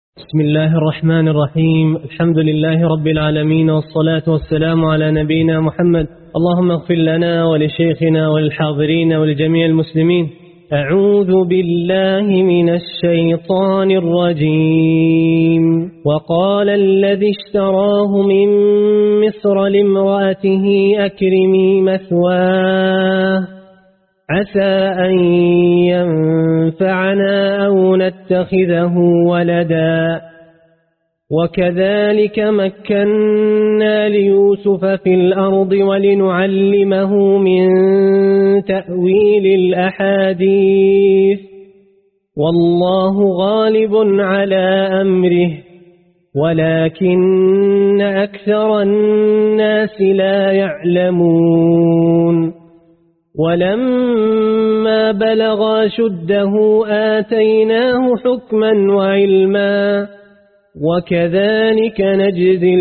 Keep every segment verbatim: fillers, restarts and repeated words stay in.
بسم الله الرحمن الرحيم. الحمد لله رب العالمين، والصلاة والسلام على نبينا محمد. اللهم اغفر لنا ولشيخنا وللحاضرين ولجميع المسلمين. أعوذ بالله من الشيطان الرجيم. وقال الذي اشتراه من مصر لامرأته أكرمي مثواه عسى أن ينفعنا أو نتخذه ولدا. وكذلك مكنا ليوسف في الأرض ولنعلمه من تأويل الأحاديث، والله غالب على أمره ولكن أكثر الناس لا يعلمون. ولما بلغ شده آتيناه حكما وعلما، وكذلك نجزي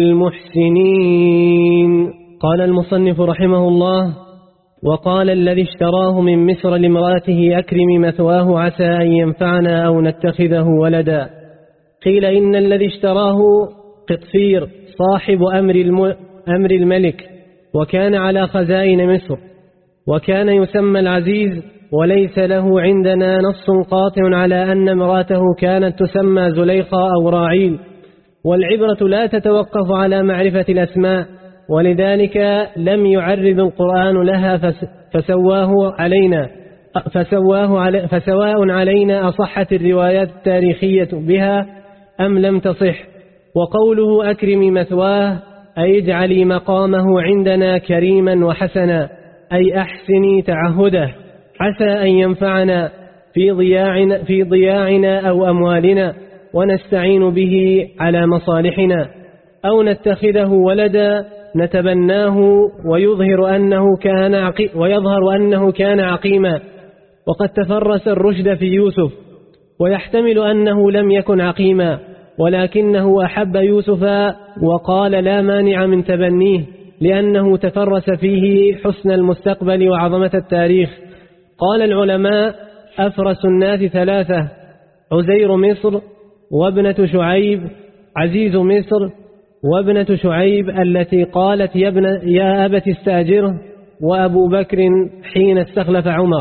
المحسنين. قال المصنف رحمه الله: وقال الذي اشتراه من مصر لامرأته أكرمي مثواه عسى أن ينفعنا أو نتخذه ولدا. قيل إن الذي اشتراه قطفير صاحب أمر الملك، وكان على خزائن مصر، وكان يسمى العزيز، وليس له عندنا نص قاطع على أن امرأته كانت تسمى زليخة أو راعيل، والعبرة لا تتوقف على معرفة الأسماء، ولذلك لم يعرض القرآن لها فسواه علينا فسواه علي فسواء علينا أصحت الروايات التاريخية بها أم لم تصح. وقوله أكرمي مثواه أي اجعلي مقامه عندنا كريما وحسنا، أي أحسني تعهده، عسى أن ينفعنا في ضياعنا, في ضياعنا أو أموالنا ونستعين به على مصالحنا، أو نتخذه ولدا نتبناه ويظهر أنه كان عقي ويظهر أنه كان عقيما، وقد تفرس الرشد في يوسف، ويحتمل أنه لم يكن عقيما ولكنه أحب يوسف وقال لا مانع من تبنيه، لأنه تفرس فيه حسن المستقبل وعظمة التاريخ. قال العلماء: أفرس الناس ثلاثة: عزير مصر، وابنة شعيب، عزيز مصر، وابنة شعيب التي قالت يا, ابن يا أبت استأجره، وأبو بكر حين استخلف عمر.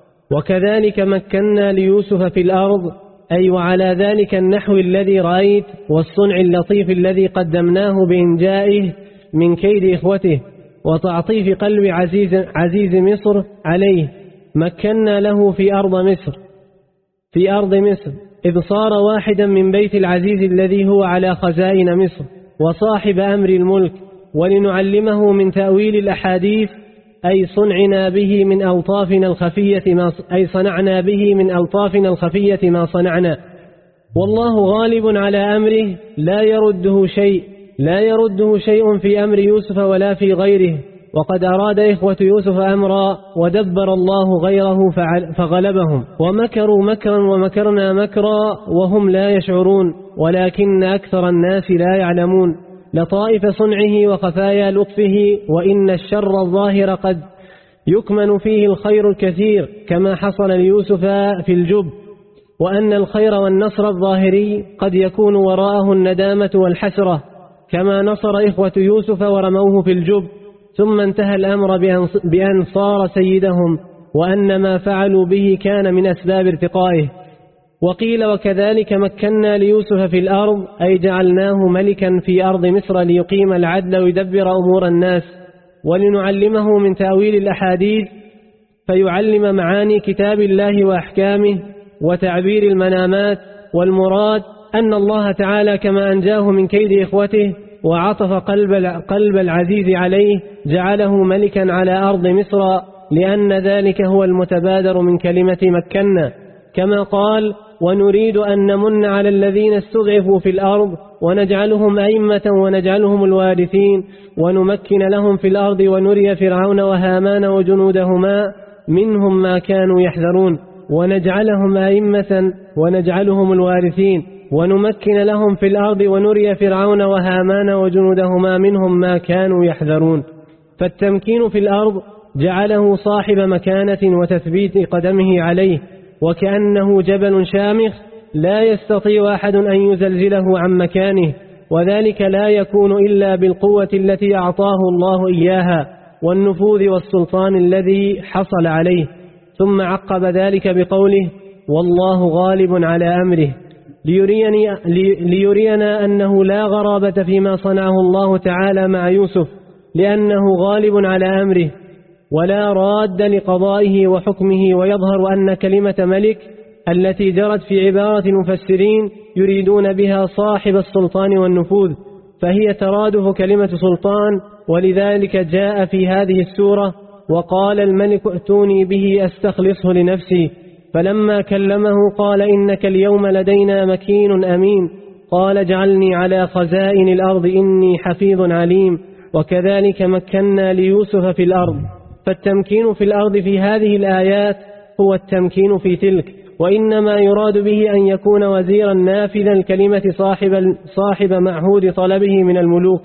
وكذلك مكنا ليوسف في الأرض، أي وعلى ذلك النحو الذي رأيت والصنع اللطيف الذي قدمناه بإنجائه من كيد إخوته وتعطيف قلب عزيز, عزيز مصر عليه، مكنا له في أرض مصر في أرض مصر إذ صار واحدا من بيت العزيز الذي هو على خزائن مصر وصاحب أمر الملك، ولنعلمه من تأويل الأحاديث، أي صنعنا به من ألطافنا الخفية ما أي صنعنا به من ألطافنا الخفية ما صنعنا، والله غالب على أمره لا يرده شيء لا يرده شيء في أمر يوسف ولا في غيره. وقد أراد إخوة يوسف أمرا ودبر الله غيره فغلبهم، ومكروا مكرا ومكرنا مكرا وهم لا يشعرون، ولكن أكثر الناس لا يعلمون لطائف صنعه وخفايا لطفه، وإن الشر الظاهر قد يكمن فيه الخير الكثير كما حصل ليوسف في الجب، وأن الخير والنصر الظاهري قد يكون وراءه الندامة والحسرة كما نصر إخوة يوسف ورموه في الجب، ثم انتهى الأمر بأن صار سيدهم، وأن ما فعلوا به كان من أسباب ارتقائه. وقيل وكذلك مكنا ليوسف في الأرض، أي جعلناه ملكا في أرض مصر ليقيم العدل ويدبر أمور الناس، ولنعلمه من تأويل الأحاديث فيعلم معاني كتاب الله وأحكامه وتعبير المنامات. والمراد أن الله تعالى كما أنجاه من كيد إخوته وعطف قلب قلب العزيز عليه جعله ملكا على أرض مصر، لأن ذلك هو المتبادر من كلمة مكنا، كما قال: ونريد أن نمن على الذين استضعفوا في الأرض ونجعلهم أئمة ونجعلهم الوارثين ونمكن لهم في الأرض ونري فرعون وهامان وجنودهما منهم ما كانوا يحذرون ونجعلهم أئمة ونجعلهم الوارثين ونمكن لهم في الأرض ونري فرعون وهامان وجنودهما منهم ما كانوا يحذرون. فالتمكين في الأرض جعله صاحب مكانة وتثبيت قدمه عليه، وكأنه جبل شامخ لا يستطيع أحد أن يزلزله عن مكانه، وذلك لا يكون إلا بالقوة التي أعطاه الله إياها والنفوذ والسلطان الذي حصل عليه. ثم عقب ذلك بقوله: والله غالب على أمره، ليريني ليرينا أنه لا غرابة فيما صنعه الله تعالى مع يوسف، لأنه غالب على أمره ولا راد لقضائه وحكمه. ويظهر أن كلمة ملك التي جرت في عبارة المفسرين يريدون بها صاحب السلطان والنفوذ، فهي ترادف كلمة سلطان، ولذلك جاء في هذه السورة: وقال الملك ائتوني به أستخلصه لنفسي. فلما كلمه قال: إنك اليوم لدينا مكين أمين. قال: اجعلني على خزائن الأرض إني حفيظ عليم. وكذلك مكنا ليوسف في الأرض. فالتمكين في الأرض في هذه الآيات هو التمكين في تلك، وإنما يراد به أن يكون وزيرا نافذا الكلمة صاحب, صاحب معهود طلبه من الملوك.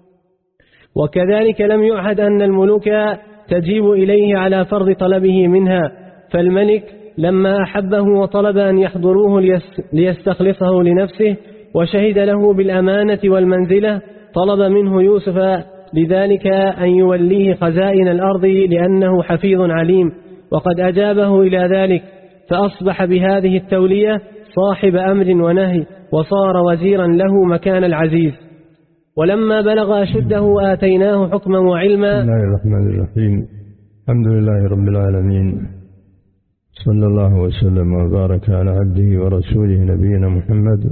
وكذلك لم يعهد أن الملوك تجيب إليه على فرض طلبه منها، فالملك لما أحبه وطلب أن يحضروه ليستخلصه لنفسه وشهد له بالأمانة والمنزلة طلب منه يوسف لذلك أن يوليه خزائن الأرض لأنه حفيظ عليم، وقد أجابه إلى ذلك، فأصبح بهذه التولية صاحب أمر ونهي، وصار وزيرا له مكان العزيز. ولما بلغ أشده آتيناه حكما وعلما. بسم الله الرحمن الرحيم. الحمد لله رب العالمين، صلى الله وسلم وبارك على عبده ورسوله نبينا محمد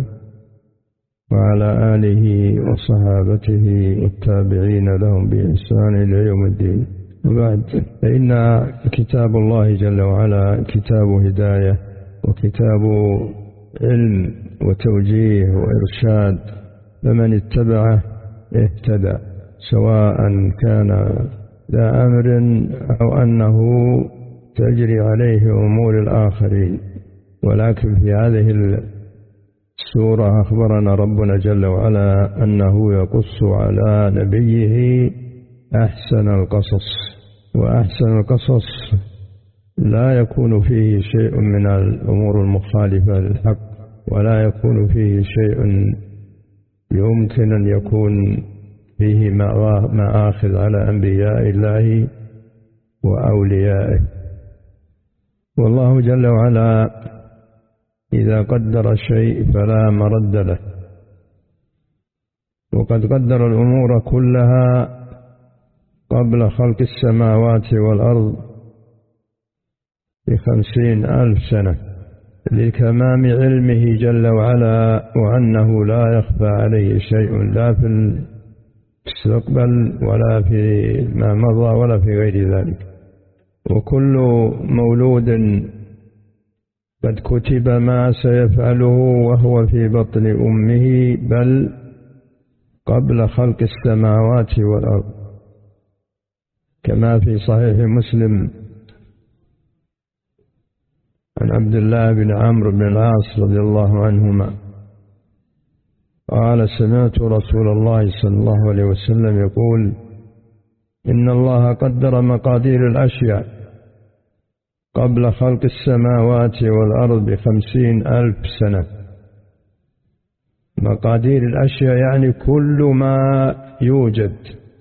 وعلى آله وصحابته والتابعين لهم بإحسان إلى يوم الدين. وبعد، فإن كتاب الله جل وعلا كتاب هداية وكتاب علم وتوجيه وإرشاد، فمن اتبعه اهتدى، سواء كان ذا أمر أو أنه تجري عليه أمور الآخرين. ولكن في هذه السورة أخبرنا ربنا جل وعلا أنه يقص على نبيه أحسن القصص، وأحسن القصص لا يكون فيه شيء من الأمور المخالفة للحق، ولا يكون فيه شيء يمكن أن يكون فيه مآخذ على أنبياء الله وأوليائه. والله جل وعلا إذا قدر شيء فلا مرد له، وقد قدر الأمور كلها قبل خلق السماوات والأرض بخمسين ألف سنة، لكمام علمه جل وعلا، وأنه لا يخفى عليه شيء لا في المستقبل ولا في ما مضى ولا في غير ذلك. وكل مولود قد كتب ما سيفعله وهو في بطن أمه، بل قبل خلق السماوات والأرض، كما في صحيح مسلم عن عبد الله بن عمرو بن العاص رضي الله عنهما قال: سمعت رسول الله صلى الله عليه وسلم يقول: إن الله قدر مقادير الأشياء قبل خلق السماوات والأرض بخمسين ألف سنة. مقادير الأشياء يعني كل ما يوجد،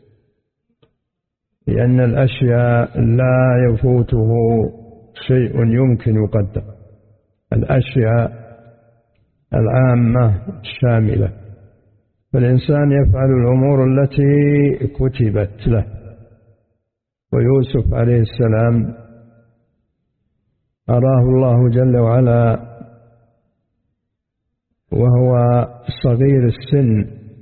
لأن الأشياء لا يفوته شيء يمكن يقدر، الأشياء العامة الشاملة، فالإنسان يفعل الأمور التي كتبت له. ويوسف عليه السلام أراه الله جل وعلا وهو صغير السن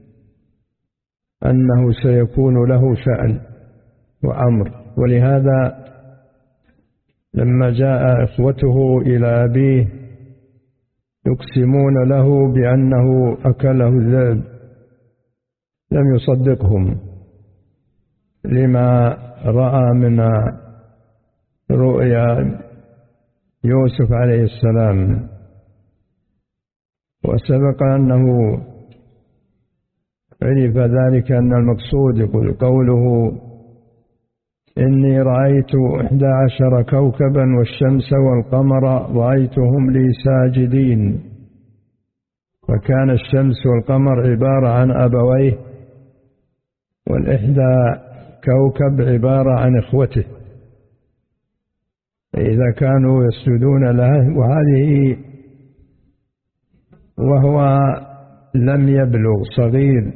أنه سيكون له شأن وأمر، ولهذا لما جاء إخوته إلى أبيه يقسمون له بأنه أكله الذئب لم يصدقهم، لما رأى من رؤيا يوسف عليه السلام. وسبق أنه عرف ذلك أن المقصود يقول قوله: إني رأيت إحدى عشر كوكبا والشمس والقمر رأيتهم لي ساجدين. وكان الشمس والقمر عبارة عن أبويه، والإحدى كوكب عبارة عن إخوته، إذا كانوا يسجدون له، وهذه وهو لم يبلغ صغير،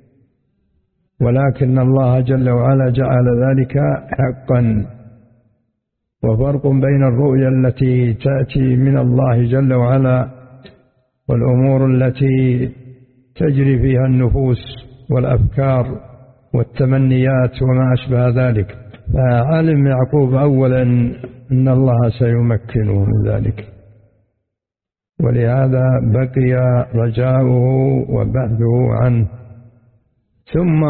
ولكن الله جل وعلا جعل ذلك حقا. وفرق بين الرؤيا التي تأتي من الله جل وعلا والأمور التي تجري فيها النفوس والأفكار والتمنيات وما أشبه ذلك. فعلم يعقوب أولا أن الله سيمكنه من ذلك، ولهذا بقي رجاؤه وبحثه عنه. ثم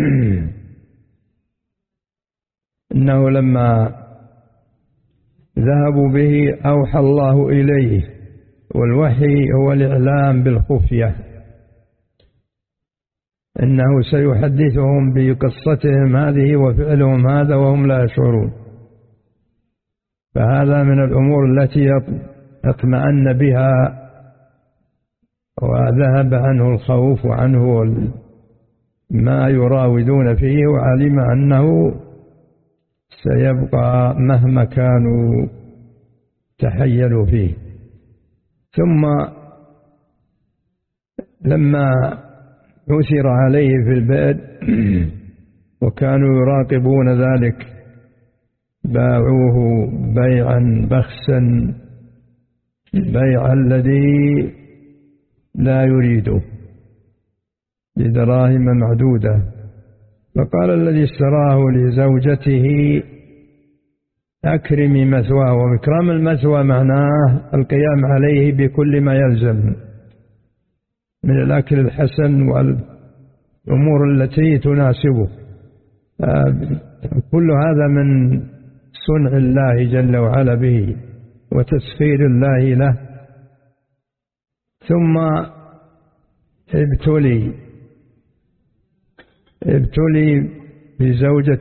إنه لما ذهبوا به أوحى الله إليه، والوحي هو الإعلام بالخفية، إنه سيحدثهم بقصتهم هذه وفعلهم هذا وهم لا يشعرون. فهذا من الأمور التي اطمأن بها وذهب عنه الخوف وعنه ما يراودون فيه، وعلم أنه سيبقى مهما كانوا تحيلوا فيه. ثم لما أثر عليه في البئر وكانوا يراقبون ذلك باعوه بيعا بخسا، بيع الذي لا يريده بدراهم معدودة. فقال الذي اشتراه لزوجته أكرمي مثواه، وإكرام المثوى معناه القيام عليه بكل ما يلزم من الأكل الحسن والأمور التي تناسبه، كل هذا من صنع الله جل وعلا به وتسخير الله له. ثم ابتلي ابتلي بزوجة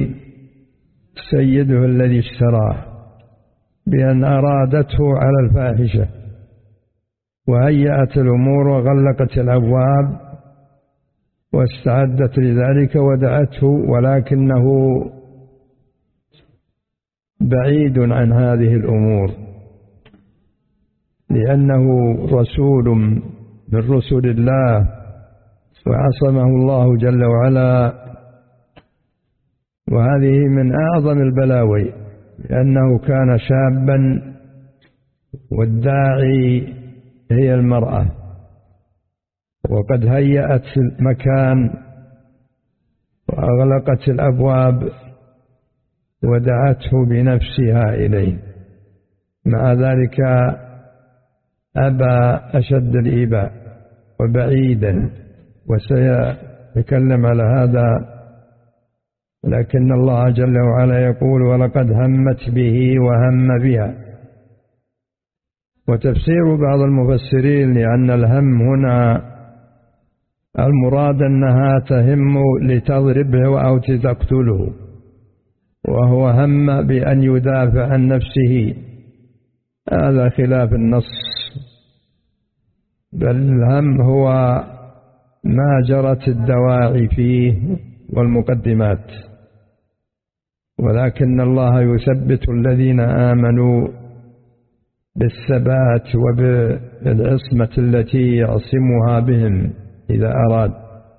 سيده الذي اشتراه بأن أرادته على الفاحشة، وهيأت الأمور وغلقت الأبواب واستعدت لذلك ودعته، ولكنه بعيد عن هذه الأمور لأنه رسول من رسل الله وعصمه الله جل وعلا. وهذه من أعظم البلاوي، لأنه كان شابا والداعي هي المرأة، وقد هيأت المكان وأغلقت الأبواب ودعته بنفسها إليه، مع ذلك أبى أشد الإباء وبعيدا، وسيتكلم على هذا. لكن الله جل وعلا يقول ولقد همت به وهم بها. وتفسير بعض المفسرين لأن الهم هنا المراد أنها تهم لتضربه أو تقتله، وهو هم بأن يدافع عن نفسه، هذا خلاف النص، بل الهم هو ما جرت الدواعي فيه والمقدمات. ولكن الله يثبت الذين آمنوا بالثبات وبالعصمة التي يعصمها بهم إذا أراد.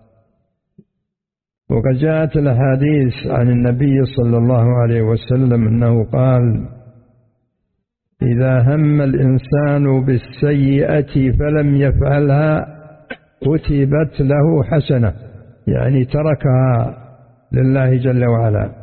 وقد جاءت الأحاديث عن النبي صلى الله عليه وسلم أنه قال إذا هم الإنسان بالسيئة فلم يفعلها كتبت له حسنة، يعني تركها لله جل وعلا.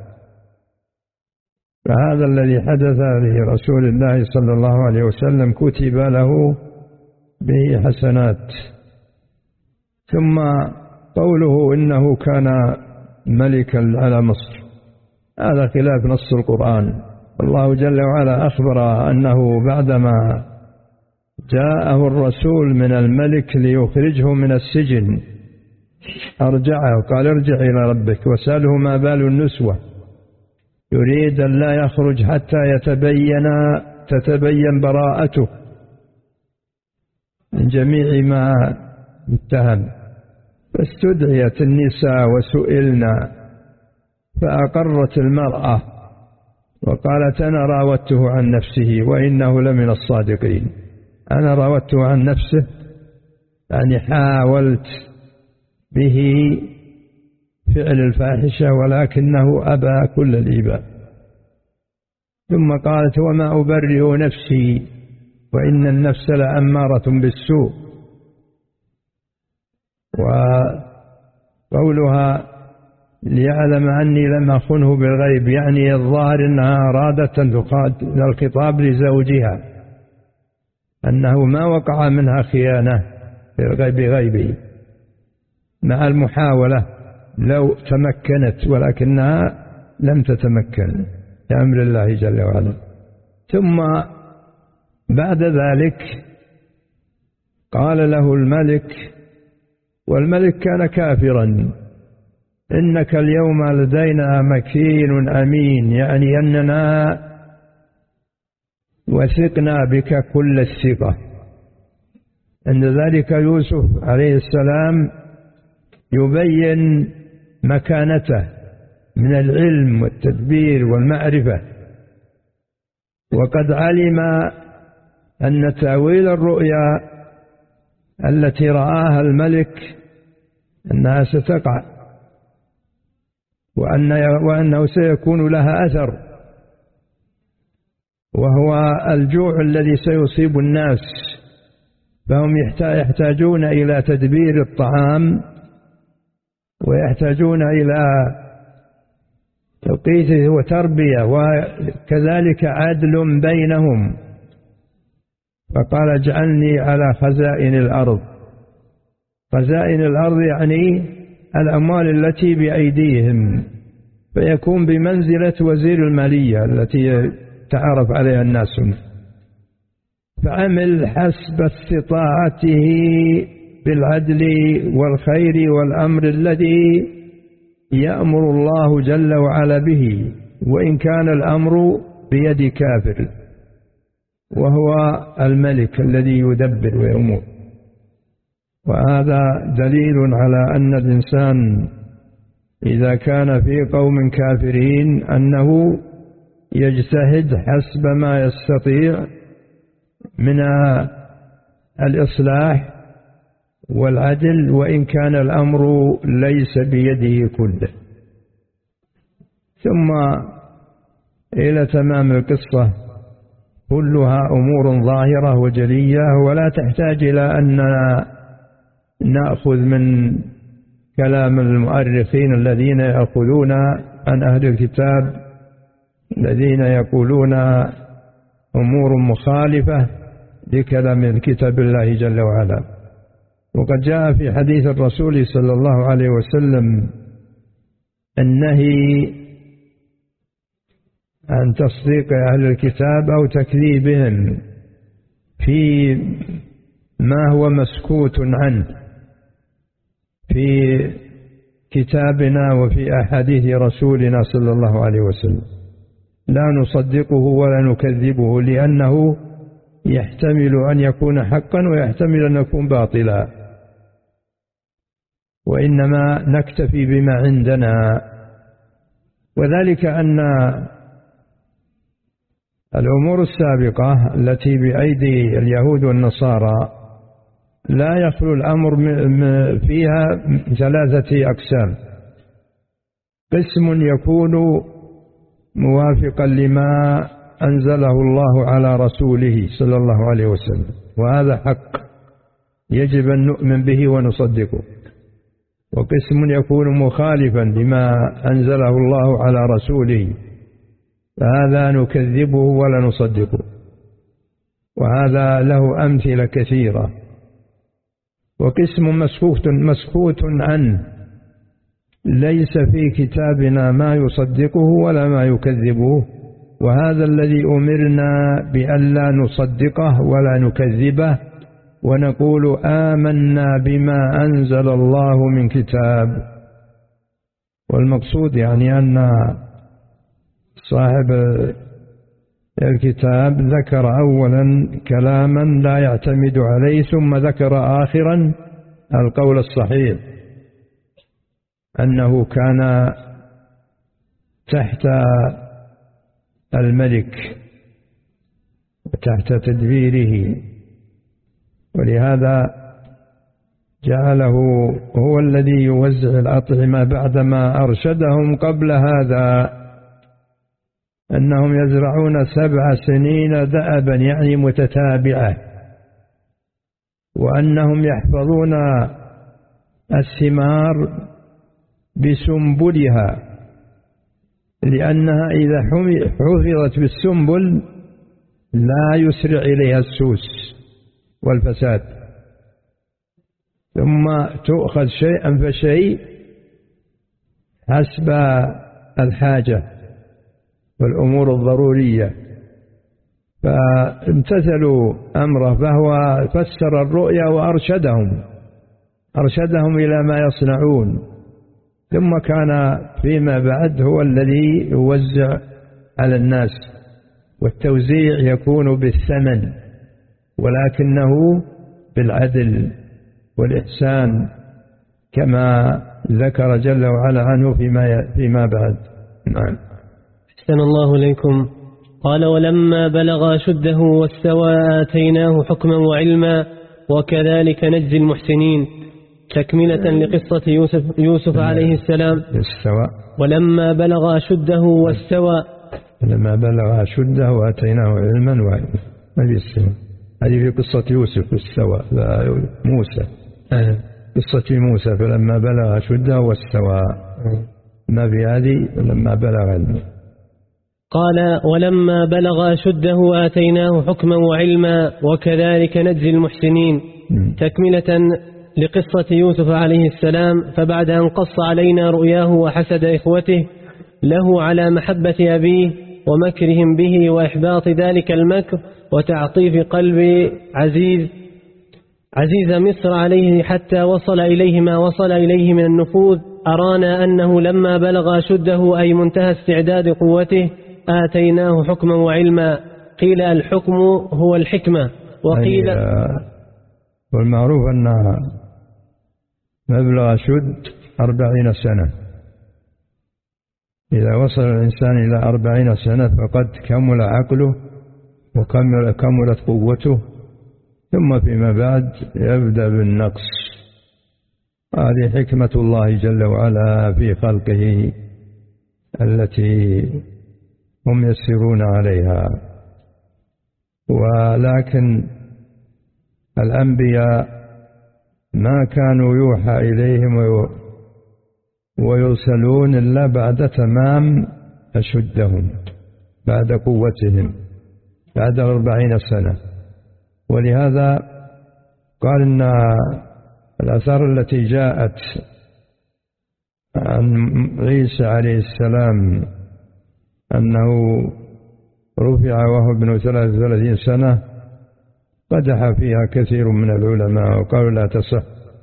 فهذا الذي حدث لرسول الله صلى الله عليه وسلم كتب له به حسنات. ثم قوله إنه كان ملكا على مصر، هذا خلاف نص القرآن. الله جل وعلا أخبر أنه بعدما جاءه الرسول من الملك ليخرجه من السجن أرجعه، قال ارجع إلى ربك وسأله ما بال النسوة، يريد أن لا يخرج حتى يتبين تتبين براءته. من جميع ما اتهم. فاستدعيت النساء وسئلنا فأقرت المرأة وقالت أنا راودته عن نفسه وإنه لمن الصادقين. أنا راودته عن نفسه يعني حاولت به فعل الفاحشة ولكنه أبى كل الإباء. ثم قالت وما أبرئ نفسي وإن النفس لأمارة بالسوء. وقولها ليعلم أني لم أخنه بالغيب يعني الظاهر أنها أرادت الخطاب لزوجها أنه ما وقع منها خيانة بغيبه مع المحاولة لو تمكنت ولكنها لم تتمكن بأمر الله جل وعلا. ثم بعد ذلك قال له الملك، والملك كان كافرا، إنك اليوم لدينا مكين أمين، يعني أننا وثقنا بك كل الثقة. عند ذلك يوسف عليه السلام يبين مكانته من العلم والتدبير والمعرفة، وقد علم أن تأويل الرؤيا التي رآها الملك أنها ستقع وأن وأنه سيكون لها أثر، وهو الجوع الذي سيصيب الناس، فهم يحتاجون إلى تدبير الطعام ويحتاجون إلى توقيته وتربية وكذلك عدل بينهم. فقال اجعلني على خزائن الأرض. خزائن الأرض يعني الأموال التي بأيديهم، فيكون بمنزلة وزير المالية التي تعرف عليها الناس. فعمل حسب استطاعته بالعدل والخير والأمر الذي يأمر الله جل وعلا به، وإن كان الأمر بيد كافر وهو الملك الذي يدبر ويأمر. وهذا دليل على أن الإنسان إذا كان في قوم كافرين أنه يجتهد حسب ما يستطيع من الإصلاح والعدل، وإن كان الأمر ليس بيده كله. ثم إلى تمام القصة كلها أمور ظاهرة وجلية ولا تحتاج إلى أن نأخذ من كلام المؤرخين الذين يأخذون عن أهل الكتاب الذين يقولون أمور مخالفة لكلام كتاب الله جل وعلا. وقد جاء في حديث الرسول صلى الله عليه وسلم النهي عن تصديق أهل الكتاب أو تكذيبهم في ما هو مسكوت عنه في كتابنا وفي أحاديث رسولنا صلى الله عليه وسلم. لا نصدقه ولا نكذبه، لأنه يحتمل أن يكون حقا ويحتمل أن يكون باطلا، وإنما نكتفي بما عندنا. وذلك أن الأمور السابقة التي بأيدي اليهود والنصارى لا يخلو الأمر فيها ثلاثة أقسام: قسم يكون موافقا لما أنزله الله على رسوله صلى الله عليه وسلم، وهذا حق يجب أن نؤمن به ونصدقه. وقسم يكون مخالفا لما أنزله الله على رسوله، فهذا نكذبه ولا نصدقه، وهذا له أمثلة كثيرة. وقسم مسكوت مسكوت عنه، ليس في كتابنا ما يصدقه ولا ما يكذبه، وهذا الذي أمرنا بألا نصدقه ولا نكذبه، ونقول آمنا بما أنزل الله من كتاب. والمقصود يعني أن صاحب الكتاب ذكر أولا كلاما لا يعتمد عليه، ثم ذكر آخرا القول الصحيح أنه كان تحت الملك وتحت تدبيره، ولهذا جعله هو الذي يوزع الأطعمة بعدما أرشدهم قبل هذا أنهم يزرعون سبع سنين دأبا يعني متتابعة، وأنهم يحفظون الثمار بسنبلها، لأنها إذا حفظت بالسنبل لا يسرع إليها السوس والفساد، ثم تؤخذ شيئا فشيء حسب الحاجة والأمور الضرورية. فامتثلوا أمره، فهو فسر الرؤيا وأرشدهم أرشدهم إلى ما يصنعون، ثم كان فيما بعد هو الذي يوزع على الناس، والتوزيع يكون بالثمن ولكنه بالعدل والإحسان كما ذكر جل وعلا عنه فيما فيما بعد. نعم. أحسن الله إليكم. قال: ولما بلغ أشده واستوى آتيناه حكما وعلما وكذلك نجزي المحسنين، تكملة لقصة يوسف, يوسف عليه السلام. استوى. ولما بلغ أشده واستوى لما بلغ أشده وآتيناه علما وعلما. هذه استوى، هذه في قصة يوسف استوى موسى. أه. قصة موسى فلما بلغ أشده واستوى، ما في هذه لما بلغ علما. قال: ولما بلغ أشده آتيناه حكما وعلما وكذلك نجزي المحسنين، تكملة لقصة يوسف عليه السلام. فبعد أن قص علينا رؤياه وحسد إخوته له على محبة أبيه ومكرهم به وإحباط ذلك المكر وتعطيف قلب عزيز عزيز مصر عليه حتى وصل إليه ما وصل إليه من النفوذ، أرانا أنه لما بلغ أشده أي منتهى استعداد قوته آتيناه حكما وعلما. قيل الحكم هو الحكمة، وقيل والمعروف أن مبلغ أشد أربعين سنة. إذا وصل الإنسان إلى أربعين سنة فقد كمل عقله وكملت قوته، ثم فيما بعد يبدأ بالنقص. هذه حكمة الله جل وعلا في خلقه التي هم يسيرون عليها. ولكن الأنبياء ما كانوا يوحى إليهم ويرسلون إلا بعد تمام أشدهم، بعد قوتهم، بعد أربعين سنة. ولهذا قال إن الآثار التي جاءت عن عيسى عليه السلام أنه رفع وهو ابن ثلاث وثلاثين سنة قدح فيها كثير من العلماء وقالوا لا تصح،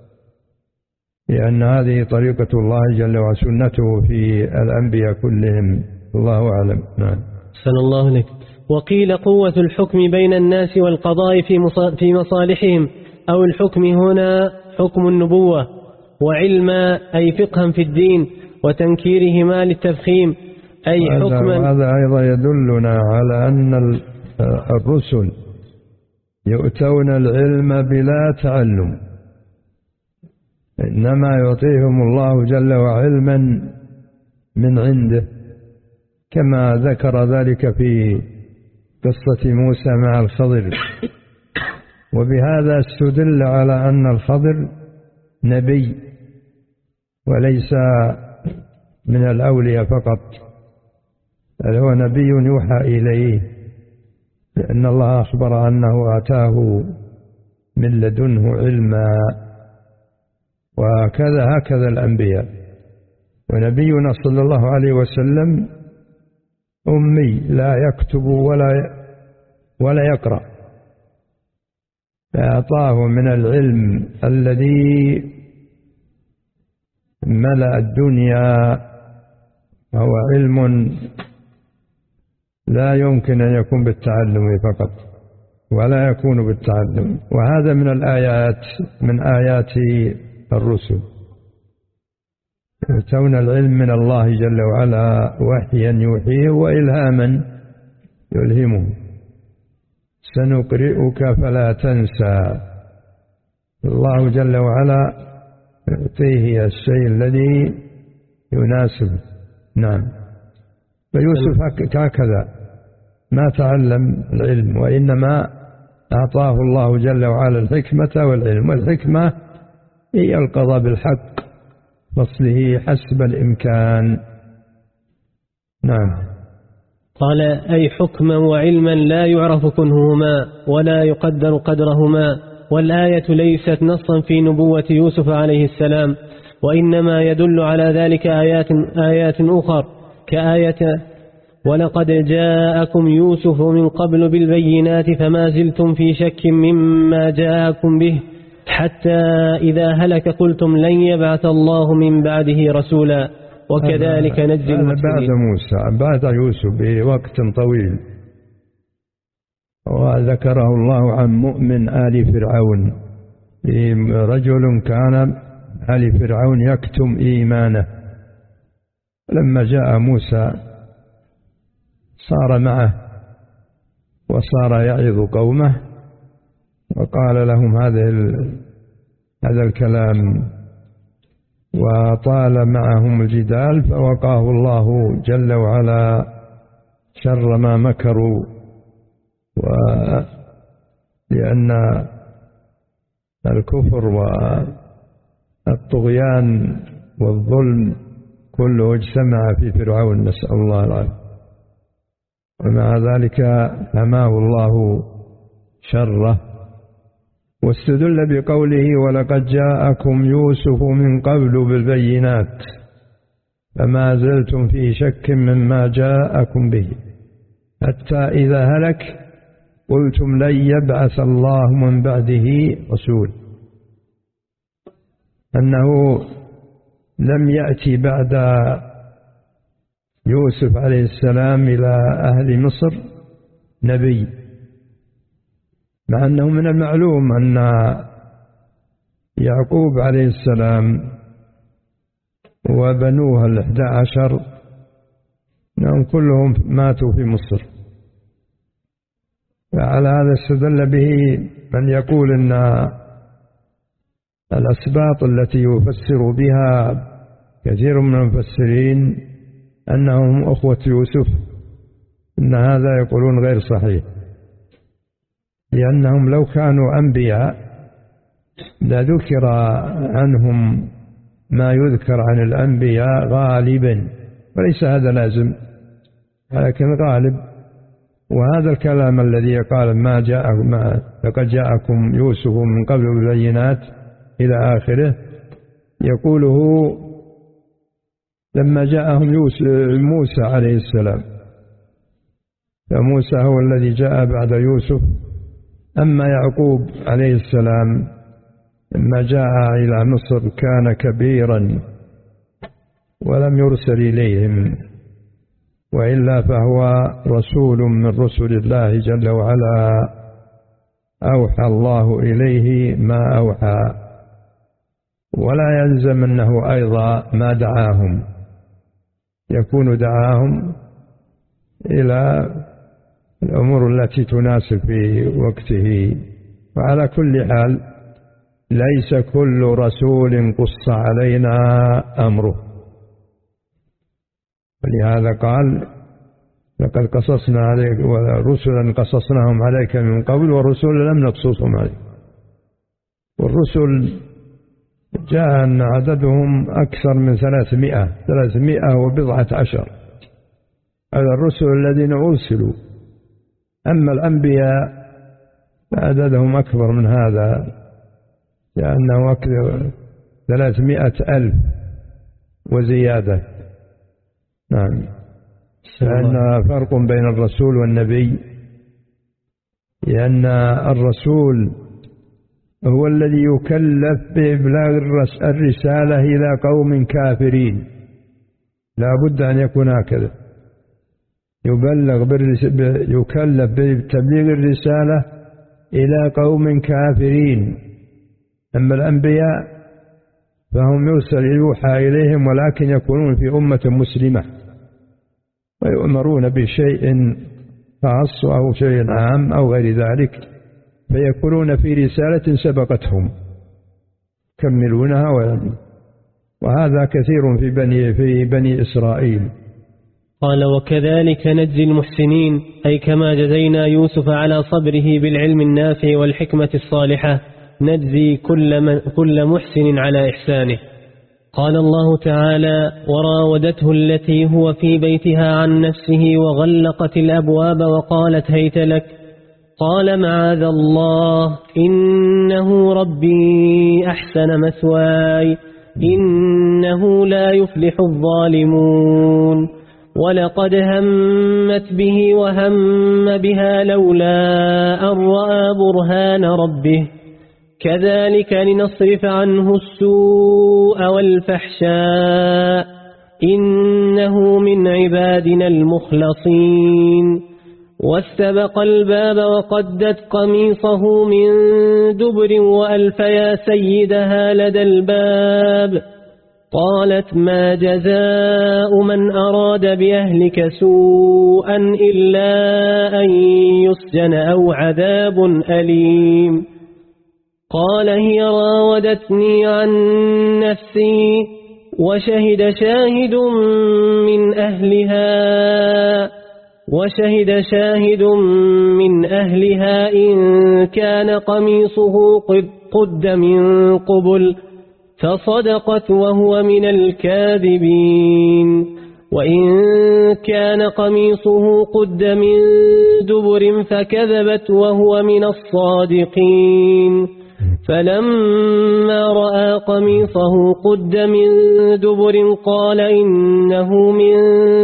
لأن هذه طريقة الله جل وعلا سنته في الأنبياء كلهم. الله أعلم. نعم. صلى الله عليه. وقيل قوة الحكم بين الناس والقضاء في مصالحهم، أو الحكم هنا حكم النبوة، وعلما أي فقها في الدين وتنكيرهما للتفخيم أي حكما. هذا أيضا يدلنا على أن الرسل يؤتون العلم بلا تعلم، إنما يعطيهم الله جل وعلا من عنده، كما ذكر ذلك في قصة موسى مع الخضر. وبهذا استدل على أن الخضر نبي وليس من الأولياء فقط، بل هو نبي يوحى إليه، لأن الله أخبر أنه آتاه من لدنه علما. وكذا هكذا الأنبياء. ونبينا صلى الله عليه وسلم أمي لا يكتب ولا ولا يقرأ، فأعطاه من العلم الذي ملأ الدنيا، وهو علم لا يمكن أن يكون بالتعلم فقط، ولا يكون بالتعلم. وهذا من الآيات من آيات الرسل، يؤتون العلم من الله جل وعلا وحيا يوحيه وإلهاما يلهمه. سنقرئك فلا تنسى. الله جل وعلا يعطيه الشيء الذي يناسبه. نعم. فيوسف هكذا ما تعلم العلم، وإنما أعطاه الله جل وعلا الحكمة والعلم، والحكمة هي القضاء بالحق فصله حسب الإمكان. نعم. قال: أي حكما وعلما لا يعرف كنههما ولا يقدر قدرهما. والآية ليست نصا في نبوة يوسف عليه السلام، وإنما يدل على ذلك آيات, آيات أخر كآية: ولقد جاءكم يوسف من قبل بالبينات فما زلتم في شك مما جاءكم به حتى إذا هلك قلتم لن يبعث الله من بعده رسولا وكذلك نجزي المحسنين. بعد موسى بعد يوسف بوقت طويل، وذكره الله عن مؤمن آل فرعون، رجل كان آل فرعون يكتم إيمانه، لما جاء موسى صار معه وصار يعظ قومه وقال لهم هذا هذا الكلام، وطال معهم الجدال فوقاه الله جل وعلا شر ما مكروا. ولأن الكفر والطغيان والظلم كله اجتمع في فرعون، نسأل الله العافية، ومع ذلك أماه الله شره. واستدل بقوله: ولقد جاءكم يوسف من قبل بالبينات فما زلتم في شك مما جاءكم به حتى إذا هلك قلتم لن يبعث الله من بعده رسول. أنه لم يأتي بعد يوسف عليه السلام إلى أهل مصر نبي، مع أنه من المعلوم أن يعقوب عليه السلام وبنوه الأحد عشر أنهم كلهم ماتوا في مصر. فعلى هذا استدل به من يقول أن الأسباط التي يفسر بها كثير من المفسرين أنهم أخوة يوسف، إن هذا يقولون غير صحيح، لأنهم لو كانوا أنبياء لذكر عنهم ما يذكر عن الأنبياء غالبا، وليس هذا لازم لكن غالب. وهذا الكلام الذي قال ما جاء ما لقد جاءكم يوسف من قبل بالبينات إلى آخره، يقوله لما جاءهم موسى عليه السلام، فموسى هو الذي جاء بعد يوسف. أما يعقوب عليه السلام لما جاء إلى مصر كان كبيرا ولم يرسل إليهم، وإلا فهو رسول من رسل الله جل وعلا، أوحى الله إليه ما أوحى، ولا يلزم أنه أيضا ما دعاهم، يكون دعاهم إلى الأمور التي تناسب في وقته. وعلى كل حال ليس كل رسول قص علينا أمره، ولهذا قال لقد قصصنا عليك ورسلا قصصناهم عليك من قبل ورسلا لم نقصصهم عليك. والرسل جاء أن عددهم أكثر من ثلاثمائة ثلاثمائة وبضعة عشر، هذا الرسل الذين أرسلوا. أما الأنبياء عددهم أكبر من هذا، لأنه أكثر ثلاثمائة ألف وزيادة. نعم. لأن فرق بين الرسول والنبي، لأن الرسول هو الذي يكلف بإبلاغ الرسالة إلى قوم كافرين، لا بد أن يكون هكذا، يبلغ يكلف بتبليغ الرسالة إلى قوم كافرين. أما الأنبياء فهم يرسل يوحى إليهم ولكن يكونون في أمة مسلمة ويؤمرون بشيء خاص أو شيء عام أو غير ذلك، فيكونون في رسالة سبقتهم يكملونها، وهذا كثير في بني, في بني إسرائيل. قال: وكذلك نجزي المحسنين، أي كما جزينا يوسف على صبره بالعلم النافع والحكمة الصالحة نجزي كل, من كل محسن على إحسانه. قال الله تعالى: وراودته التي هو في بيتها عن نفسه وغلقت الأبواب وقالت هيت لك، قال معاذ الله إنه ربي أحسن مثواي إنه لا يفلح الظالمون، ولقد همت به وهم بها لولا أن رأى برهان ربه، كذلك لنصرف عنه السوء والفحشاء إنه من عبادنا المخلصين. واستبق الباب وقدت قميصه من دبر وألف يا سيدها لدى الباب، قالت: ما جزاء من أراد بأهلك سوءا إلا أن يسجن أو عذاب أليم. قال: هي راودتني عن نفسي وشهد شاهد من أهلها وشهد شاهد من أهلها إن كان قميصه قد من قبل فصدقت وهو من الكاذبين، وإن كان قميصه قد من دبر فكذبت وهو من الصادقين. فلما رأى قميصه قد من دبر قال إنه من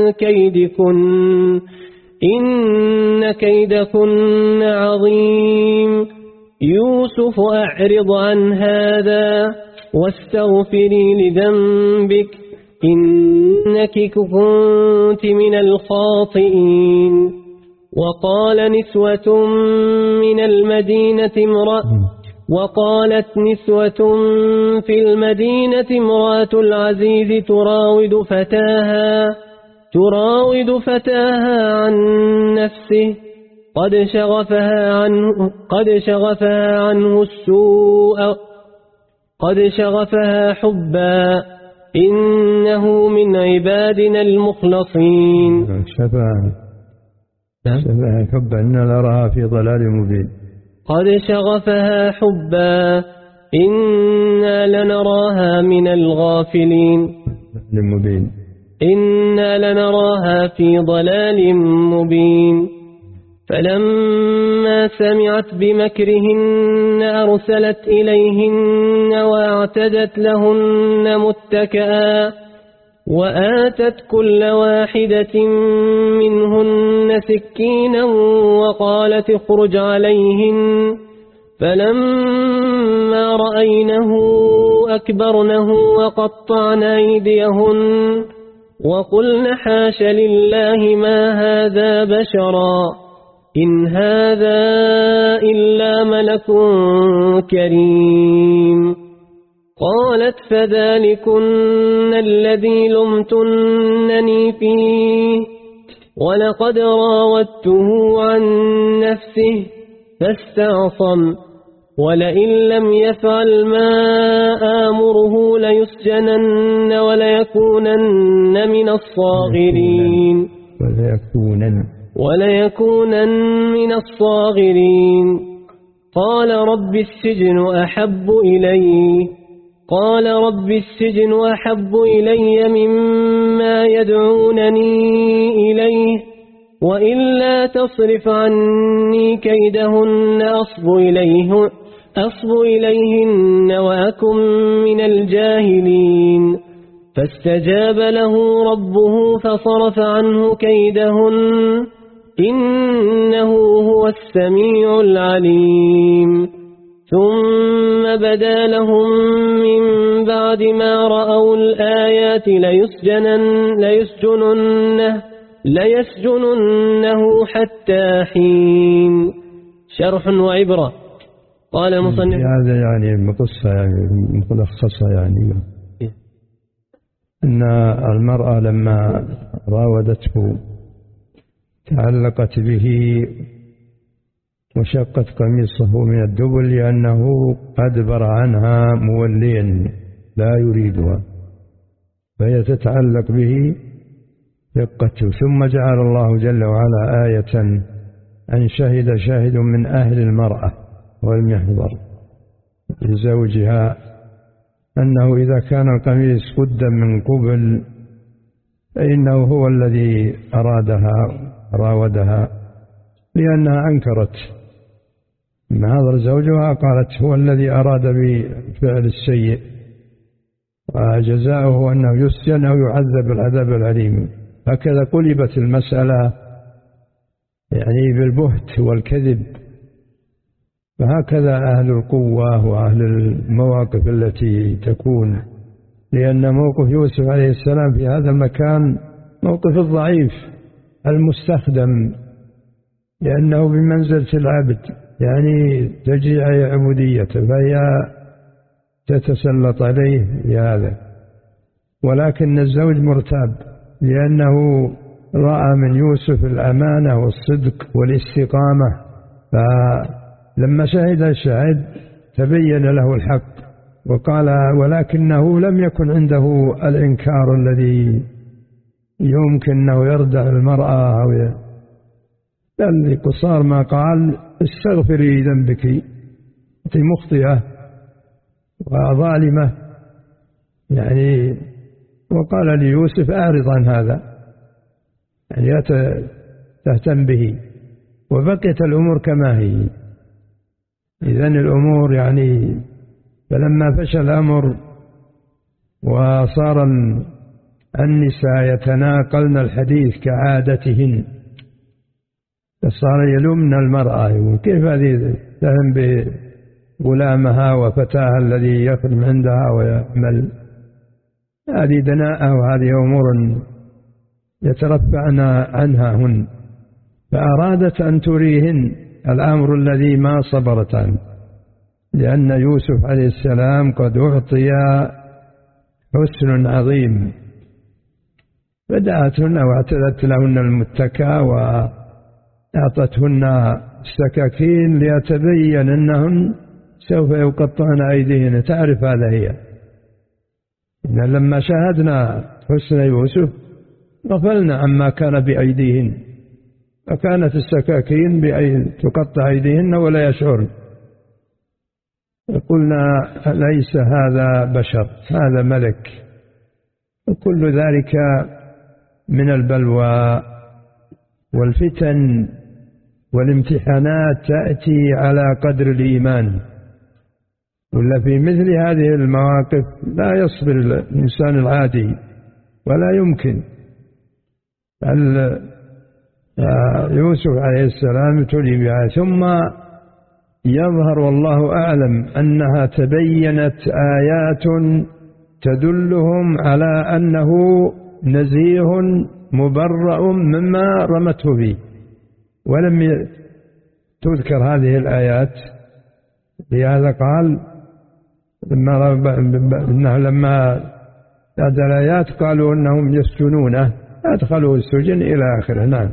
كيدكن إن كيدكن عظيم. يوسف أعرض عن هذا واستغفري لذنبك إنك كنت من الخاطئين. وقال نسوة من المدينة امرأة وقالت نسوة في المدينة امرأة العزيز تراود فتاها تراود فتاها عن نفسه قد شغفها عنه قد شغفها عنه السوء قد شغفها حبا إنه من عبادنا المخلصين. شفاها شفاها حبا إن نراها في ضلال مبين. قد شغفها حبا إنا لنراها من الغافلين. المبين. إنا لنراها في ضلال مبين. فلما سمعت بمكرهن أرسلت إليهن واعتدت لهن متكئا وآتت كل واحدة منهن سكينا وقالت اخرج عليهن. فلما رأينه أكبرنه وقطعن أيديهن وقلن حاش لله ما هذا بشرا إن هذا إلا ملك كريم. قالت فذلكن الذي لمتنني فيه ولقد راودته عن نفسه فاستعصم ولئن لم يفعل ما آمره ليسجنن وليكونن من الصاغرين وليكونن وليكونن من الصاغرين. قال رب السجن أحب إلي قال رب السجن أحب إلي مما يدعونني إليه وإلا تصرف عني كيدهن أصب إليه أصب إليهن وأكن من الجاهلين. فاستجاب له ربه فصرف عنه كيدهن إنه هو السميع العليم. ثم بدا لهم من بعد ما رأوا الآيات ليسجنن ليسجننه ليسجننه حتى حين. شرح وعبرة. قال المصنف هذا يعني مقصة يعني ملخصة يعني أن المرأة لما راودته تعلقت به وشقت قميصه من الدبل لأنه أدبر عنها موليا لا يريدها، فهي تتعلق به شقته. ثم جعل الله جل وعلا آية أن شهد شاهد من أهل المرأة ولم يحضر لزوجها أنه إذا كان القميص قد من قبل فإنه هو الذي أرادها راودها، لأنها أنكرت ما حضر زوجها، قالت هو الذي أراد بفعل السيء وجزاؤه أنه يسجن أو يعذب العذاب الأليم. هكذا قلبت المسألة يعني بالبهت والكذب. فهكذا أهل القوة وأهل المواقف التي تكون، لأن موقف يوسف عليه السلام في هذا المكان موقف الضعيف المستخدم، لأنه بمنزلة العبد يعني تجيء عبوديته، فهي تتسلط عليه بهذا. ولكن الزوج مرتاب لأنه رأى من يوسف الأمانة والصدق والاستقامة، فلما شهد الشاهد تبين له الحق وقال، ولكنه لم يكن عنده الإنكار الذي يمكن أنه يردع المرأة أو بل قصار ما قال استغفري ذنبك أنت مخطئة وظالمة يعني، وقال ليوسف أعرض عن هذا يعني تهتم به، وبقيت الأمور كما هي. إذن الأمور يعني فلما فشل الأمر وصار النساء يتناقلن الحديث كعادتهن، فصار يلومن المرأة كيف هذه تهم بغلامها وفتاها الذي يخدم عندها ويعمل، هذه دناءة وهذه أمور يترفعن عنها هن، فأرادت أن تريهن الأمر الذي ما صبرت عنه، لأن يوسف عليه السلام قد أعطي حسن عظيم، بدأتهن واعتدت لهن المتكى وأعطتهن السكاكين ليتبين أنهن سوف يقطعن أيديهن. تعرف هذا هي إن لما شاهدنا حسن يوسف غفلنا عما كان بأيديهن، فكانت السكاكين تقطع أيديهن ولا يشعرن. قلنا ليس هذا بشر، هذا ملك. وكل ذلك من البلوى والفتن والامتحانات تأتي على قدر الإيمان، ولا في مثل هذه المواقف لا يصبر الإنسان العادي ولا يمكن. يوسف عليه السلام ابتلي بها، ثم يظهر والله أعلم أنها تبينت آيات تدلهم على أنه نزيه مبرأ مما رمته به، ولم تذكر هذه الآيات. لهذا قال لما لما هذه الآيات قالوا أنهم يسجنونه أدخلوا السجن إلى آخره. نعم.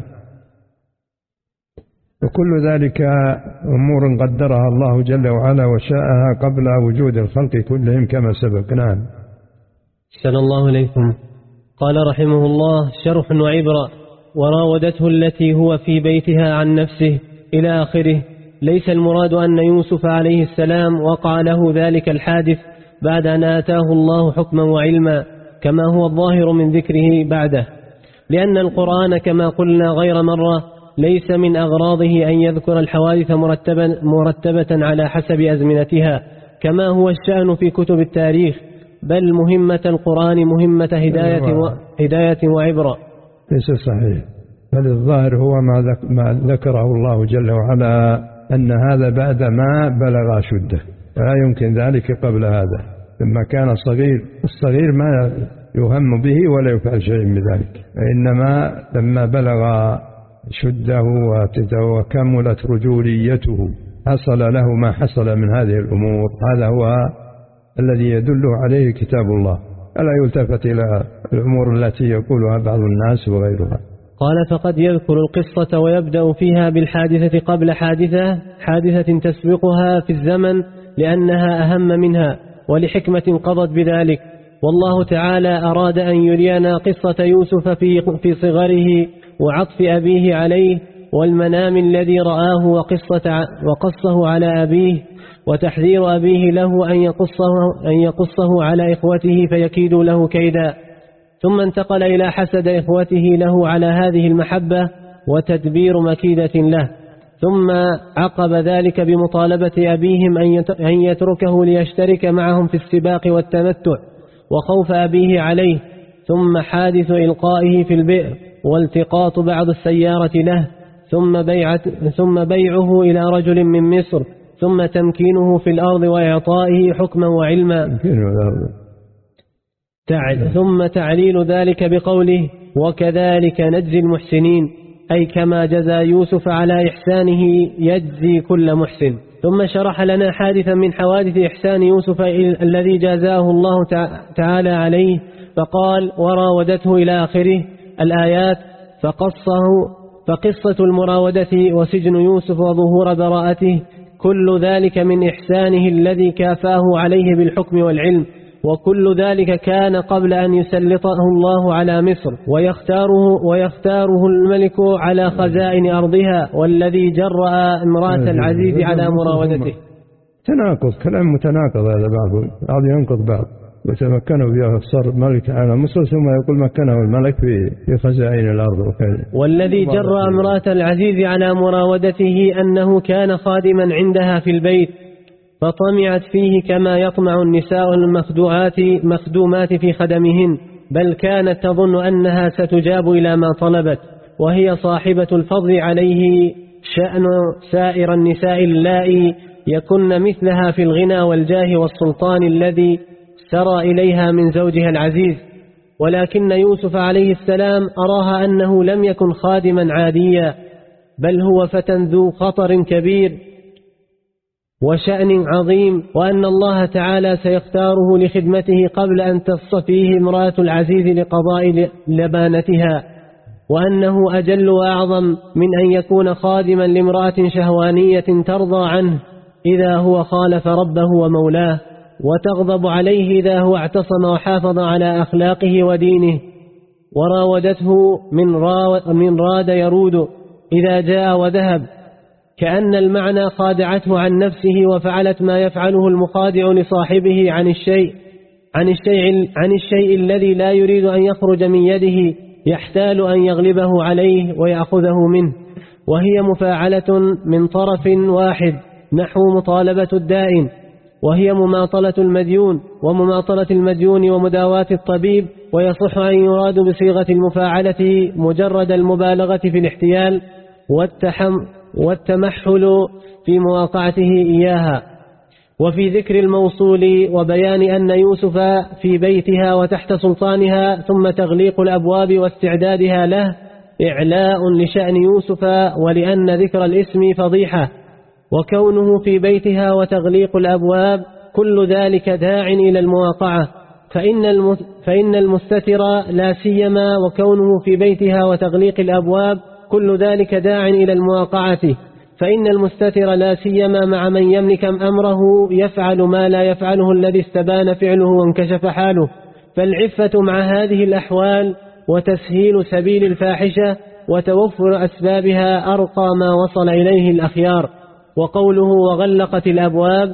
وكل ذلك أمور قدرها الله جل وعلا وشاءها قبل وجود الخلق كلهم كما سبق. نعم. أحسن الله إليكم. قال رحمه الله: شرح وعبرة. وراودته التي هو في بيتها عن نفسه إلى آخره. ليس المراد أن يوسف عليه السلام وقع له ذلك الحادث بعد أن آتاه الله حكما وعلما كما هو الظاهر من ذكره بعده، لأن القرآن كما قلنا غير مرة ليس من أغراضه أن يذكر الحوادث مرتبة, مرتبة على حسب أزمنتها كما هو الشأن في كتب التاريخ، بل مهمة القرآن مهمة هداية, و... هداية وعبرة. ليس صحيح، بل الظاهر هو ما ذكره الله جل وعلا أن هذا بعد ما بلغ شده، فلا يمكن ذلك قبل هذا. لما كان صغير، الصغير ما يهم به ولا يفعل شيء من ذلك، إنما لما بلغ شده وكملت رجوليته حصل له ما حصل من هذه الأمور. هذا هو الذي يدل عليه كتاب الله، ألا يلتفت إلى الأمور التي يقولها بعض الناس وغيرها. قال فقد يذكر القصة ويبدأ فيها بالحادثة قبل حادثة حادثة تسبقها في الزمن لأنها أهم منها ولحكمة قضت بذلك. والله تعالى أراد أن يرينا قصة يوسف في في صغره وعطف أبيه عليه والمنام الذي رآه وقصة وقصه على أبيه وتحذير أبيه له أن يقصه, أن يقصه على إخوته فيكيدوا له كيدا. ثم انتقل إلى حسد إخوته له على هذه المحبة وتدبير مكيدة له. ثم عقب ذلك بمطالبة أبيهم أن يتركه ليشترك معهم في السباق والتمتع وخوف أبيه عليه. ثم حادث إلقائه في البئر والتقاط بعض السيارة له، ثم, ثم بيعه إلى رجل من مصر، ثم تمكينه في الأرض وإعطائه حكما وعلما، ثم تعليل ذلك بقوله وكذلك نجزي المحسنين، أي كما جزى يوسف على إحسانه يجزي كل محسن. ثم شرح لنا حادثا من حوادث إحسان يوسف الذي جازاه الله تعالى عليه فقال وراودته إلى آخره الآيات. فقصه فقصة المراودة وسجن يوسف وظهور براءته كل ذلك من إحسانه الذي كافاه عليه بالحكم والعلم، وكل ذلك كان قبل أن يسلطه الله على مصر ويختاره, ويختاره الملك على خزائن أرضها، والذي جرأ امرأة العزيز على مراودته. تناقض، كلام متناقض هذا، بعض بعض ينقض بعض. وتمكنوا بها صار ملك على مصر ثم يقول مكنه الملك في خزائن الأرض وكذا. والذي جرأ امرأة العزيز على مراودته أنه كان خادما عندها في البيت فطمعت فيه كما يطمع النساء المخدوعات مخدومات في خدمهن، بل كانت تظن أنها ستجاب إلى ما طلبت، وهي صاحبة الفضل عليه شأن سائر النساء اللائي يكن مثلها في الغنى والجاه والسلطان الذي سرى إليها من زوجها العزيز. ولكن يوسف عليه السلام أراها أنه لم يكن خادما عاديا، بل هو فتى ذو خطر كبير وشأن عظيم، وأن الله تعالى سيختاره لخدمته قبل أن تصفيه امرأة العزيز لقضاء لبانتها، وأنه أجل وأعظم من أن يكون خادما لامرأة شهوانية ترضى عنه إذا هو خالف ربه ومولاه، وتغضب عليه إذا هو اعتصم وحافظ على أخلاقه ودينه. وراودته من, را من راد يرود إذا جاء وذهب، كأن المعنى خادعته عن نفسه وفعلت ما يفعله المخادع لصاحبه عن الشيء عن الشيء عن الشيء الذي لا يريد أن يخرج من يده، يحتال أن يغلبه عليه ويأخذه منه، وهي مفاعلة من طرف واحد نحو مطالبة الدائن، وهي مماطلة المديون ومماطلة المديون ومداواة الطبيب. ويصح أن يراد بصيغة المفاعلة مجرد المبالغة في الاحتيال والتحم والتمحل في مواقعته إياها. وفي ذكر الموصول وبيان أن يوسف في بيتها وتحت سلطانها ثم تغليق الأبواب واستعدادها له إعلاء لشأن يوسف، ولأن ذكر الاسم فضيحة، وكونه في بيتها وتغليق الأبواب كل ذلك داع إلى المواقعة، فإن فإن المستتر لا سيما وكونه في بيتها وتغليق الأبواب كل ذلك داع إلى المواقعة، فإن المستتر لا سيما مع من يملك أمره يفعل ما لا يفعله الذي استبان فعله وانكشف حاله. فالعفة مع هذه الأحوال وتسهيل سبيل الفاحشة وتوفر أسبابها أرقى ما وصل إليه الأخيار. وقوله وغلقت الأبواب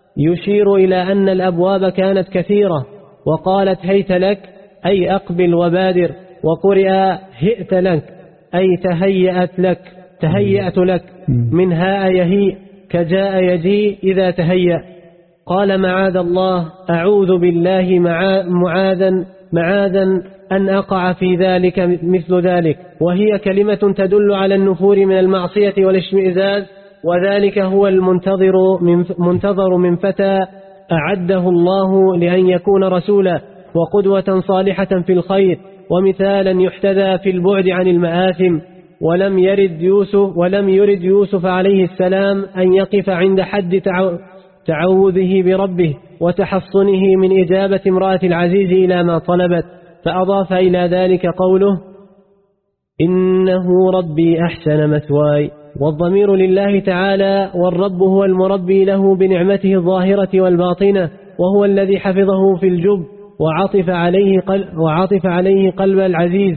يشير إلى أن الأبواب كانت كثيرة، وقالت هيت لك أي أقبل وبادر، وقرئ هئت لك أي تهيأت لك تهيأت لك من هاء يهيء كجاء يجيء إذا تهيأ. قال معاذ الله أعوذ بالله معاذا معاذا أن أقع في ذلك مثل ذلك، وهي كلمة تدل على النفور من المعصية والاشمئزاز، وذلك هو المنتظر من, منتظر من فتى أعده الله لأن يكون رسولا، وقدوة صالحة في الخير، ومثالا يحتذى في البعد عن المآثم. ولم يرد يوسف ولم يرد يوسف عليه السلام أن يقف عند حد تعوذه بربه وتحصنه من إجابة امرأة العزيز إلى ما طلبت، فأضاف إلى ذلك قوله: إنه ربي أحسن مثواي. والضمير لله تعالى، والرب هو المربي له بنعمته الظاهرة والباطنة، وهو الذي حفظه في الجب وعطف عليه قلب, وعطف عليه قلب العزيز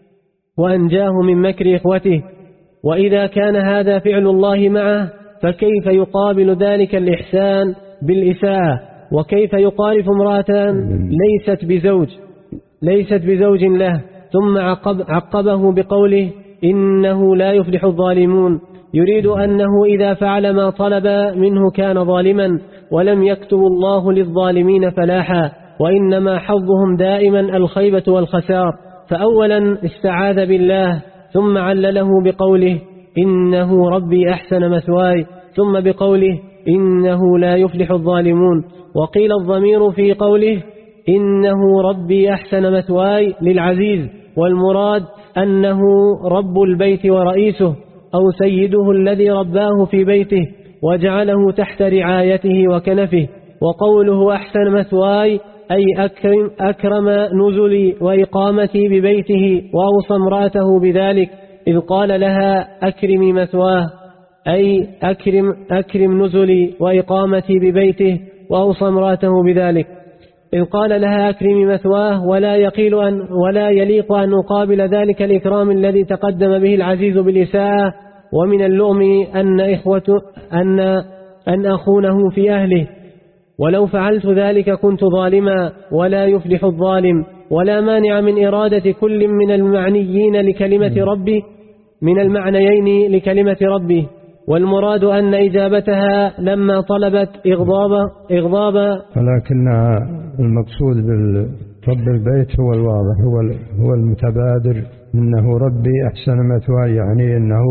وأنجاه من مكر إخوته. وإذا كان هذا فعل الله معه، فكيف يقابل ذلك الإحسان بالإساءة؟ وكيف يقارف امرأة ليست بزوج ليست بزوج له؟ ثم عقب عقبه بقوله: إنه لا يفلح الظالمون، يريد أنه إذا فعل ما طلب منه كان ظالما، ولم يكتب الله للظالمين فلاحا، وإنما حظهم دائما الخيبة والخسار. فأولا استعاذ بالله، ثم علله بقوله: إنه ربي أحسن مثواي، ثم بقوله: إنه لا يفلح الظالمون. وقيل الضمير في قوله إنه ربي أحسن مثواي للعزيز، والمراد أنه رب البيت ورئيسه، أو سيده الذي رباه في بيته وجعله تحت رعايته وكنفه. وقوله أحسن مثواي أي أكرم, أكرم نزلي وإقامتي ببيته، وأوصى امرأته بذلك إذ قال لها أكرمي مثواه، أي أكرم, أكرم نزلي وإقامتي ببيته، وأوصى امرأته بذلك إذ قال لها أكرمي مثواه. ولا يقيل أن ولا يليق أن نقابل ذلك الإكرام الذي تقدم به العزيز بالإساءة. ومن اللؤم أن إخوة أن أن أخونه في أهله، ولو فعلت ذلك كنت ظالما، ولا يفلح الظالم. ولا مانع من إرادة كل من المعنيين لكلمة ربي من المعنيين لكلمة ربي، والمراد أن إجابتها لما طلبت إغضاب إغضاب ولكن المقصود بالرب البيت هو الواضح، هو هو المتبادر، إنه ربي أحسن مثواي، يعني إنه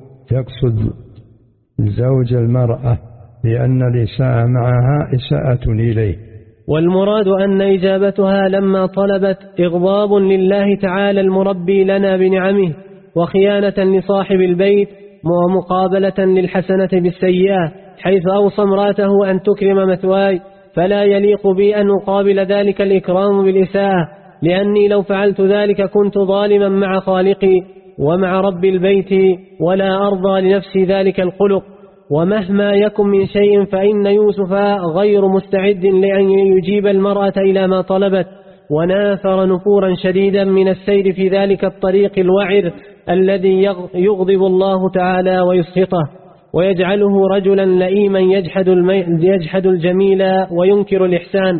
يقصد زوج المرأة، لأن الإساءة معها إساءة إليه. والمراد أن إجابتها لما طلبت إغضاب لله تعالى المربي لنا بنعمه، وخيانة لصاحب البيت، ومقابلة للحسنة بالسيئة، حيث أوصى امرأته أن تكرم مثواي. فلا يليق بي أن أقابل ذلك الإكرام بالإساءة، لأني لو فعلت ذلك كنت ظالما مع خالقي ومع رب البيت، ولا أرضى لنفسي ذلك الخلق. ومهما يكن من شيء فإن يوسف غير مستعد لأن يجيب المرأة إلى ما طلبت، ونافر نفورا شديدا من السير في ذلك الطريق الوعر الذي يغضب الله تعالى ويسخطه، ويجعله رجلا لئيما يجحد, يجحد الجميل وينكر الإحسان.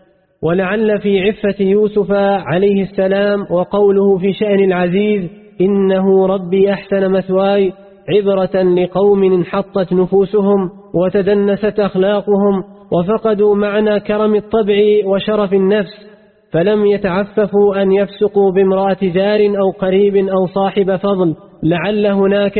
ولعل في عفة يوسف عليه السلام وقوله في شأن العزيز إنه ربي أحسن مثواي عبرة لقوم انحطت نفوسهم وتدنست أخلاقهم، وفقدوا معنى كرم الطبع وشرف النفس، فلم يتعففوا أن يفسقوا بامرأة جار أو قريب أو صاحب فضل. لعل هناك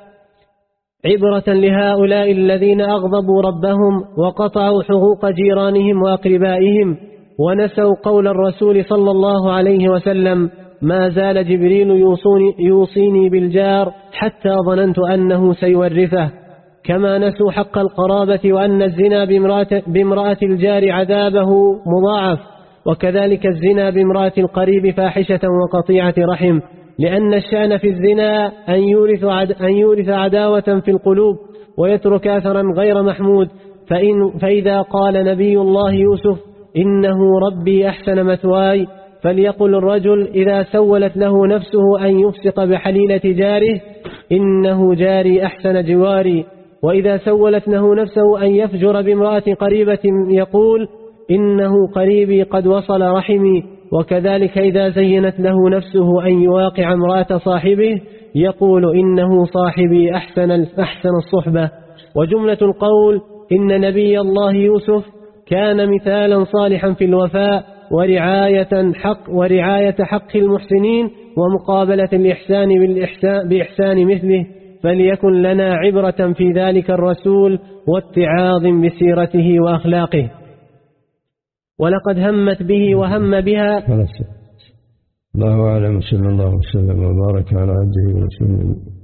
عبرة لهؤلاء الذين أغضبوا ربهم وقطعوا حقوق جيرانهم وأقربائهم، ونسوا قول الرسول صلى الله عليه وسلم: ما زال جبريل يوصوني يوصيني بالجار حتى ظننت أنه سيورثه. كما نسوا حق القرابة، وأن الزنا بامرأة, بامرأة الجار عذابه مضاعف، وكذلك الزنا بامرأة القريب فاحشة وقطيعة رحم، لأن الشأن في الزنا أن يورث, عد أن يورث عداوة في القلوب ويترك أثرا غير محمود. فإن فإذا قال نبي الله يوسف إنه ربي أحسن مثواي، فليقل الرجل إذا سولت له نفسه أن يفسق بحليلة جاره إنه جاري أحسن جواري، وإذا سولت له نفسه أن يفجر بامرأة قريبة يقول إنه قريبي قد وصل رحمي، وكذلك إذا زينت له نفسه أن يواقع امرأة صاحبه يقول إنه صاحبي أحسن, أحسن الصحبة. وجملة القول إن نبي الله يوسف كان مثالا صالحا في الوفاء ورعاية حق, ورعاية حق المحسنين، ومقابلة الإحسان بالإحسان بإحسان مثله، فليكن لنا عبرة في ذلك الرسول واتعاظ بسيرته وأخلاقه. ولقد همت به وهم بها. الله أعلم، صلى الله وسلم وبارك على عبده ورسوله.